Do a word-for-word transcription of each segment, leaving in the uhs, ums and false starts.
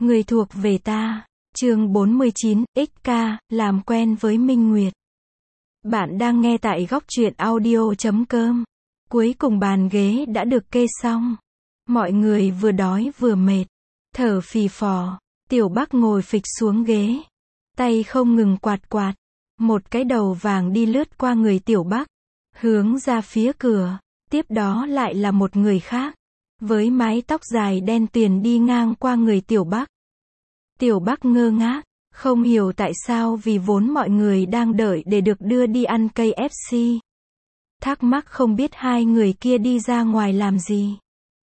Người thuộc về ta. Chương bốn mươi chín, ích ca, làm quen với Minh Nguyệt. Bạn đang nghe tại góc truyện audio chấm com. Cuối cùng bàn ghế đã được kê xong. Mọi người vừa đói vừa mệt. Thở phì phò. Tiểu Bắc ngồi phịch xuống ghế. Tay không ngừng quạt quạt. Một cái đầu vàng đi lướt qua người Tiểu Bắc. Hướng ra phía cửa. Tiếp đó lại là một người khác. Với mái tóc dài đen tuyền đi ngang qua người Tiểu Bắc. Tiểu Bắc ngơ ngác, không hiểu tại sao vì vốn mọi người đang đợi để được đưa đi ăn ca ép xê. Thắc mắc không biết hai người kia đi ra ngoài làm gì.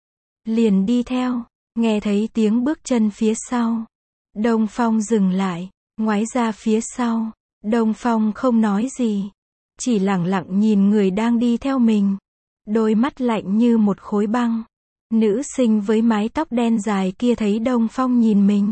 Liền đi theo, nghe thấy tiếng bước chân phía sau. Đông Phong dừng lại, ngoái ra phía sau. Đông Phong không nói gì, chỉ lẳng lặng nhìn người đang đi theo mình. Đôi mắt lạnh như một khối băng. Nữ sinh với mái tóc đen dài kia thấy Đông Phong nhìn mình.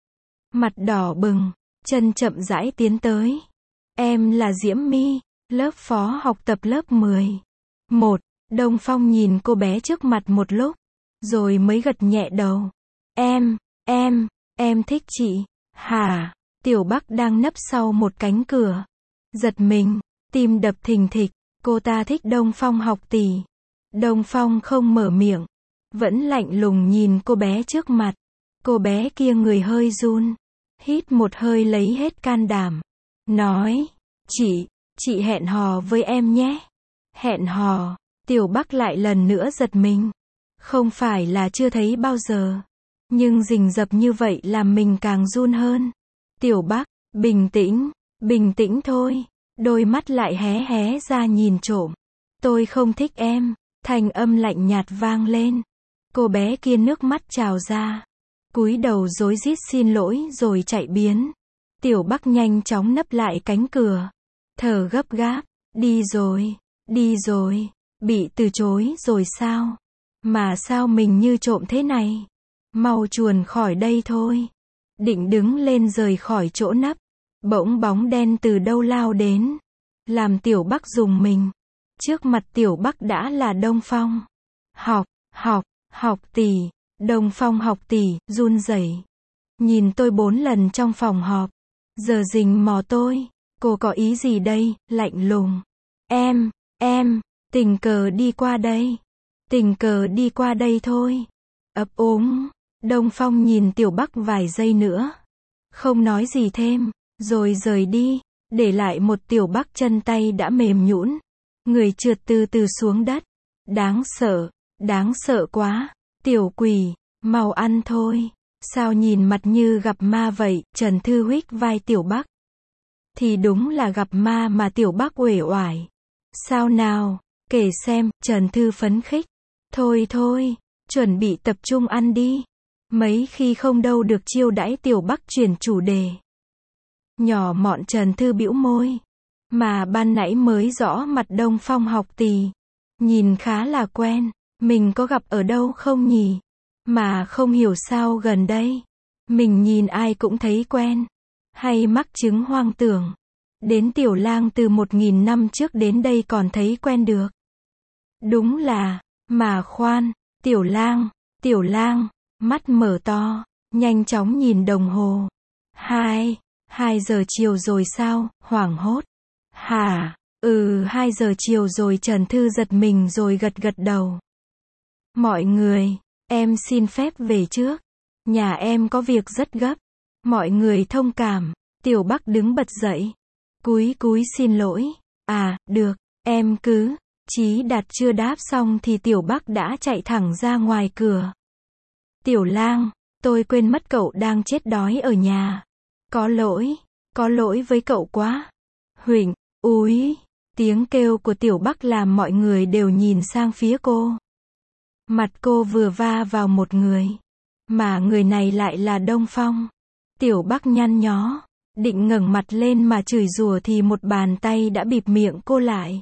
Mặt đỏ bừng, chân chậm rãi tiến tới. Em là Diễm My, lớp phó học tập lớp mười. Một, Đông Phong nhìn cô bé trước mặt một lúc, rồi mới gật nhẹ đầu. Em, em, em thích chị. Hả? Tiểu Bắc đang nấp sau một cánh cửa. Giật mình, tim đập thình thịch, cô ta thích Đông Phong học tỷ. Đông Phong không mở miệng, vẫn lạnh lùng nhìn cô bé trước mặt. Cô bé kia người hơi run, hít một hơi lấy hết can đảm. Nói, chị, chị hẹn hò với em nhé. Hẹn hò, Tiểu Bắc lại lần nữa giật mình. Không phải là chưa thấy bao giờ, nhưng rình rập như vậy làm mình càng run hơn. Tiểu Bắc, bình tĩnh, bình tĩnh thôi. Đôi mắt lại hé hé ra nhìn trộm. Tôi không thích em, thanh âm lạnh nhạt vang lên. Cô bé kia nước mắt trào ra. Cúi đầu rối rít xin lỗi rồi chạy biến. Tiểu Bắc nhanh chóng nấp lại cánh cửa. Thở gấp gáp. Đi rồi, đi rồi. Bị từ chối rồi sao? Mà sao mình như trộm thế này? Mau chuồn khỏi đây thôi. Định đứng lên rời khỏi chỗ nấp. Bỗng bóng đen từ đâu lao đến. Làm Tiểu Bắc rùng mình. Trước mặt Tiểu Bắc đã là Đông Phong. Học, học, học tỷ. Đông Phong học tỷ, run rẩy. Nhìn tôi bốn lần trong phòng họp. Giờ rình mò tôi. Cô có ý gì đây, lạnh lùng. Em, em, tình cờ đi qua đây. Tình cờ đi qua đây thôi. Ấp úng. Đông Phong nhìn Tiểu Bắc vài giây nữa. Không nói gì thêm, rồi rời đi. Để lại một Tiểu Bắc chân tay đã mềm nhũn. Người trượt từ từ xuống đất. Đáng sợ, đáng sợ quá. Tiểu quỷ, mau ăn thôi. Sao nhìn mặt như gặp ma vậy? Trần Thư huých vai Tiểu Bắc. Thì đúng là gặp ma mà. Tiểu Bắc uể oải. Sao nào? Kể xem. Trần Thư phấn khích. Thôi thôi, chuẩn bị tập trung ăn đi. Mấy khi không đâu được chiêu đãi. Tiểu Bắc chuyển chủ đề. Nhỏ mọn Trần Thư bĩu môi. Mà ban nãy mới rõ mặt Đông Phong học tỷ. Nhìn khá là quen. Mình có gặp ở đâu không nhỉ? Mà không hiểu sao gần đây. Mình nhìn ai cũng thấy quen. Hay mắc chứng hoang tưởng. Đến Tiểu Lang từ một nghìn năm trước đến đây còn thấy quen được. Đúng là, mà khoan, Tiểu Lang, Tiểu Lang, mắt mở to, nhanh chóng nhìn đồng hồ. Hai, hai giờ chiều rồi sao? Hoảng hốt. Hả? Ừ, hai giờ chiều rồi. Trần Thư giật mình rồi gật gật đầu. Mọi người, em xin phép về trước. Nhà em có việc rất gấp. Mọi người thông cảm. Tiểu Bắc đứng bật dậy. Cúi cúi xin lỗi. À, được, em cứ. Chí Đạt chưa đáp xong thì Tiểu Bắc đã chạy thẳng ra ngoài cửa. Tiểu Lang, tôi quên mất cậu đang chết đói ở nhà. Có lỗi, có lỗi với cậu quá. Huỳnh, úi. Tiếng kêu của Tiểu Bắc làm mọi người đều nhìn sang phía cô. Mặt cô vừa va vào một người. Mà người này lại là Đông Phong. Tiểu Bắc nhăn nhó. Định ngẩng mặt lên mà chửi rủa thì một bàn tay đã bịt miệng cô lại.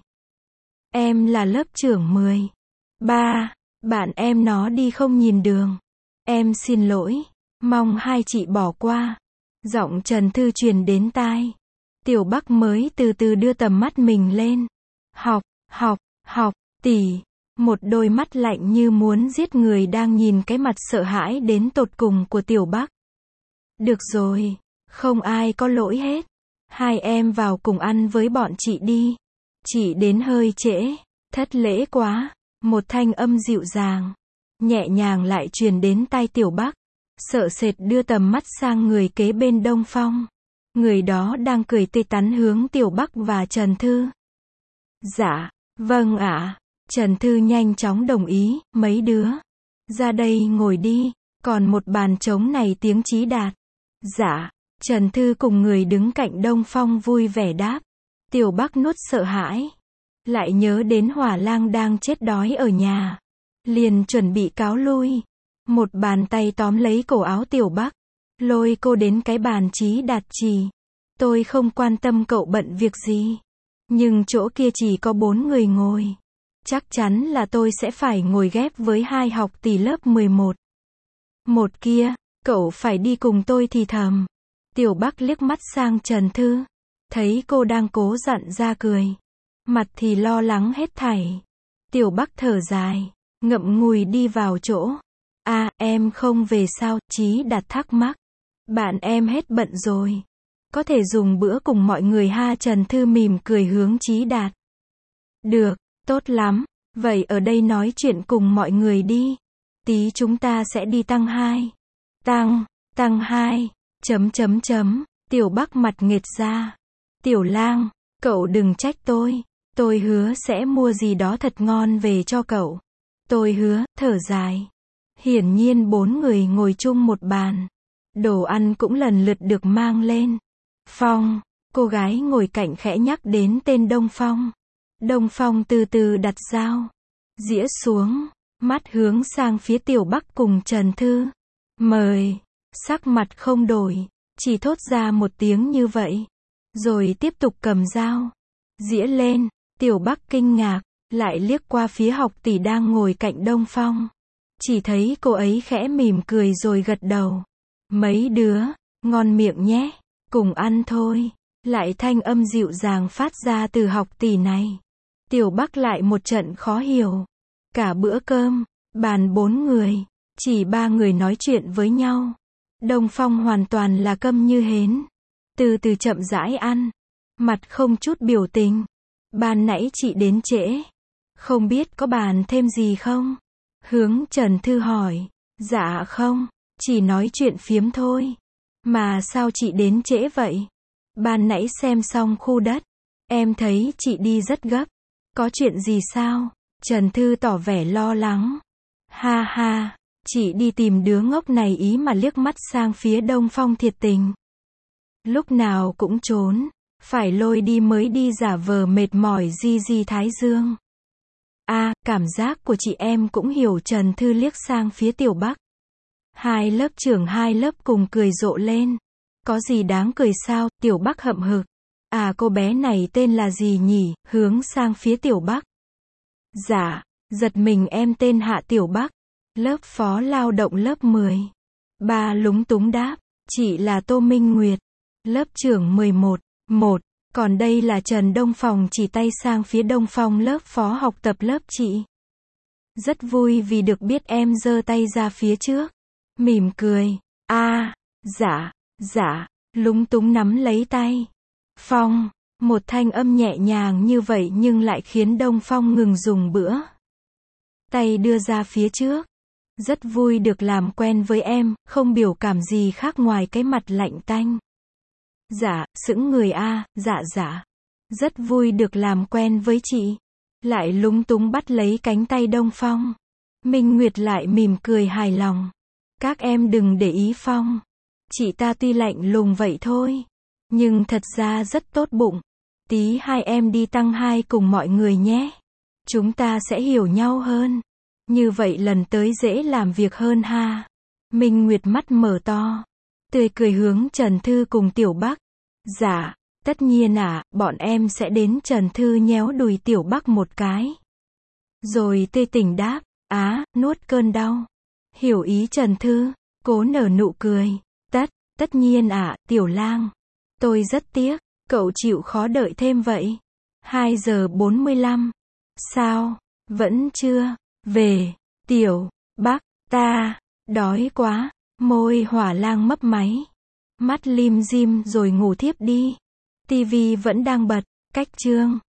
Em là lớp trưởng mười ba. Bạn em nó đi không nhìn đường. Em xin lỗi. Mong hai chị bỏ qua. Giọng Trần Thư truyền đến tai. Tiểu Bắc mới từ từ đưa tầm mắt mình lên. Học, học, học, tỷ. Một đôi mắt lạnh như muốn giết người đang nhìn cái mặt sợ hãi đến tột cùng của Tiểu Bắc. Được rồi, không ai có lỗi hết. Hai em vào cùng ăn với bọn chị đi. Chị đến hơi trễ, thất lễ quá. Một thanh âm dịu dàng, nhẹ nhàng lại truyền đến tai Tiểu Bắc. Sợ sệt đưa tầm mắt sang người kế bên Đông Phong. Người đó đang cười tươi tắn hướng Tiểu Bắc và Trần Thư. Dạ, vâng ạ. Trần Thư nhanh chóng đồng ý, mấy đứa. Ra đây ngồi đi, còn một bàn trống này tiếng Chí Đạt. Dạ, Trần Thư cùng người đứng cạnh Đông Phong vui vẻ đáp. Tiểu Bắc nuốt sợ hãi. Lại nhớ đến Hỏa Lang đang chết đói ở nhà. Liền chuẩn bị cáo lui. Một bàn tay tóm lấy cổ áo Tiểu Bắc. Lôi cô đến cái bàn Chí Đạt trì. Tôi không quan tâm cậu bận việc gì. Nhưng chỗ kia chỉ có bốn người ngồi. Chắc chắn là tôi sẽ phải ngồi ghép với hai học tỷ lớp mười một. Một kia, cậu phải đi cùng tôi thì thầm. Tiểu Bắc liếc mắt sang Trần Thư. Thấy cô đang cố dặn ra cười. Mặt thì lo lắng hết thảy. Tiểu Bắc thở dài, ngậm ngùi đi vào chỗ. À, em không về sao? Chí Đạt thắc mắc. Bạn em hết bận rồi. Có thể dùng bữa cùng mọi người ha? Trần Thư mỉm cười hướng Chí Đạt. Được, tốt lắm. Vậy ở đây nói chuyện cùng mọi người đi. Tí chúng ta sẽ đi tăng hai. Tăng, tăng hai, chấm chấm chấm. Tiểu Bắc mặt nghệt ra. Tiểu Lang, cậu đừng trách tôi. Tôi hứa sẽ mua gì đó thật ngon về cho cậu. Tôi hứa, thở dài. Hiển nhiên bốn người ngồi chung một bàn. Đồ ăn cũng lần lượt được mang lên. Phong, cô gái ngồi cạnh khẽ nhắc đến tên Đông Phong. Đông Phong từ từ đặt dao, dĩa xuống, mắt hướng sang phía Tiểu Bắc cùng Trần Thư. Mời, sắc mặt không đổi, chỉ thốt ra một tiếng như vậy. Rồi tiếp tục cầm dao, dĩa lên. Tiểu Bắc kinh ngạc, lại liếc qua phía học tỷ đang ngồi cạnh Đông Phong. Chỉ thấy cô ấy khẽ mỉm cười rồi gật đầu. Mấy đứa, ngon miệng nhé, cùng ăn thôi. Lại thanh âm dịu dàng phát ra từ học tỷ này. Tiểu Bắc lại một trận khó hiểu. Cả bữa cơm, bàn bốn người, chỉ ba người nói chuyện với nhau. Đông Phong hoàn toàn là câm như hến. Từ từ chậm rãi ăn, mặt không chút biểu tình. Ban nãy chị đến trễ, không biết có bàn thêm gì không? Hướng Trần Thư hỏi. Dạ không, chỉ nói chuyện phiếm thôi. Mà sao chị đến trễ vậy? Ban nãy xem xong khu đất, em thấy chị đi rất gấp. Có chuyện gì sao? Trần Thư tỏ vẻ lo lắng. Ha ha, chị đi tìm đứa ngốc này ý mà liếc mắt sang phía Đông Phong thiệt tình. Lúc nào cũng trốn, phải lôi đi mới đi giả vờ mệt mỏi di di thái dương. À, cảm giác của chị em cũng hiểu. Trần Thư liếc sang phía Tiểu Bắc. Hai lớp trưởng hai lớp cùng cười rộ lên. Có gì đáng cười sao? Tiểu Bắc hậm hực. À, cô bé này tên là gì nhỉ? Hướng sang phía Tiểu Bắc. Dạ, giật mình, em tên Hạ Tiểu Bắc. Lớp phó lao động lớp mười. Ba lúng túng đáp. Chị là Tô Minh Nguyệt. Lớp trưởng mười một. Một. Còn đây là Trần Đông Phong, chỉ tay sang phía Đông Phong, lớp phó học tập lớp chị. Rất vui vì được biết em. Giơ tay ra phía trước. Mỉm cười. A, à, dạ, dạ, lúng túng nắm lấy tay. Phong, một thanh âm nhẹ nhàng như vậy nhưng lại khiến Đông Phong ngừng dùng bữa. Tay đưa ra phía trước. Rất vui được làm quen với em, không biểu cảm gì khác ngoài cái mặt lạnh tanh. Dạ, sững người a, à, dạ dạ. Rất vui được làm quen với chị. Lại lúng túng bắt lấy cánh tay Đông Phong. Minh Nguyệt lại mỉm cười hài lòng. Các em đừng để ý Phong. Chị ta tuy lạnh lùng vậy thôi, nhưng thật ra rất tốt bụng. Tí hai em đi tăng hai cùng mọi người nhé. Chúng ta sẽ hiểu nhau hơn. Như vậy lần tới dễ làm việc hơn ha. Minh Nguyệt mắt mở to, tươi cười hướng Trần Thư cùng Tiểu Bắc. Dạ, tất nhiên ạ, à, bọn em sẽ đến. Trần Thư nhéo đùi Tiểu Bắc một cái. Rồi tươi tỉnh đáp. Á, nuốt cơn đau. Hiểu ý Trần Thư, cố nở nụ cười. Tất, tất nhiên ạ, à, Tiểu Lang. Tôi rất tiếc, cậu chịu khó đợi thêm vậy. hai giờ bốn mươi lăm. Sao, vẫn chưa về? Tiểu Bắc, ta đói quá. Môi Hỏa Lang mấp máy. Mắt lim dim rồi ngủ thiếp đi. Tivi vẫn đang bật. Cách chương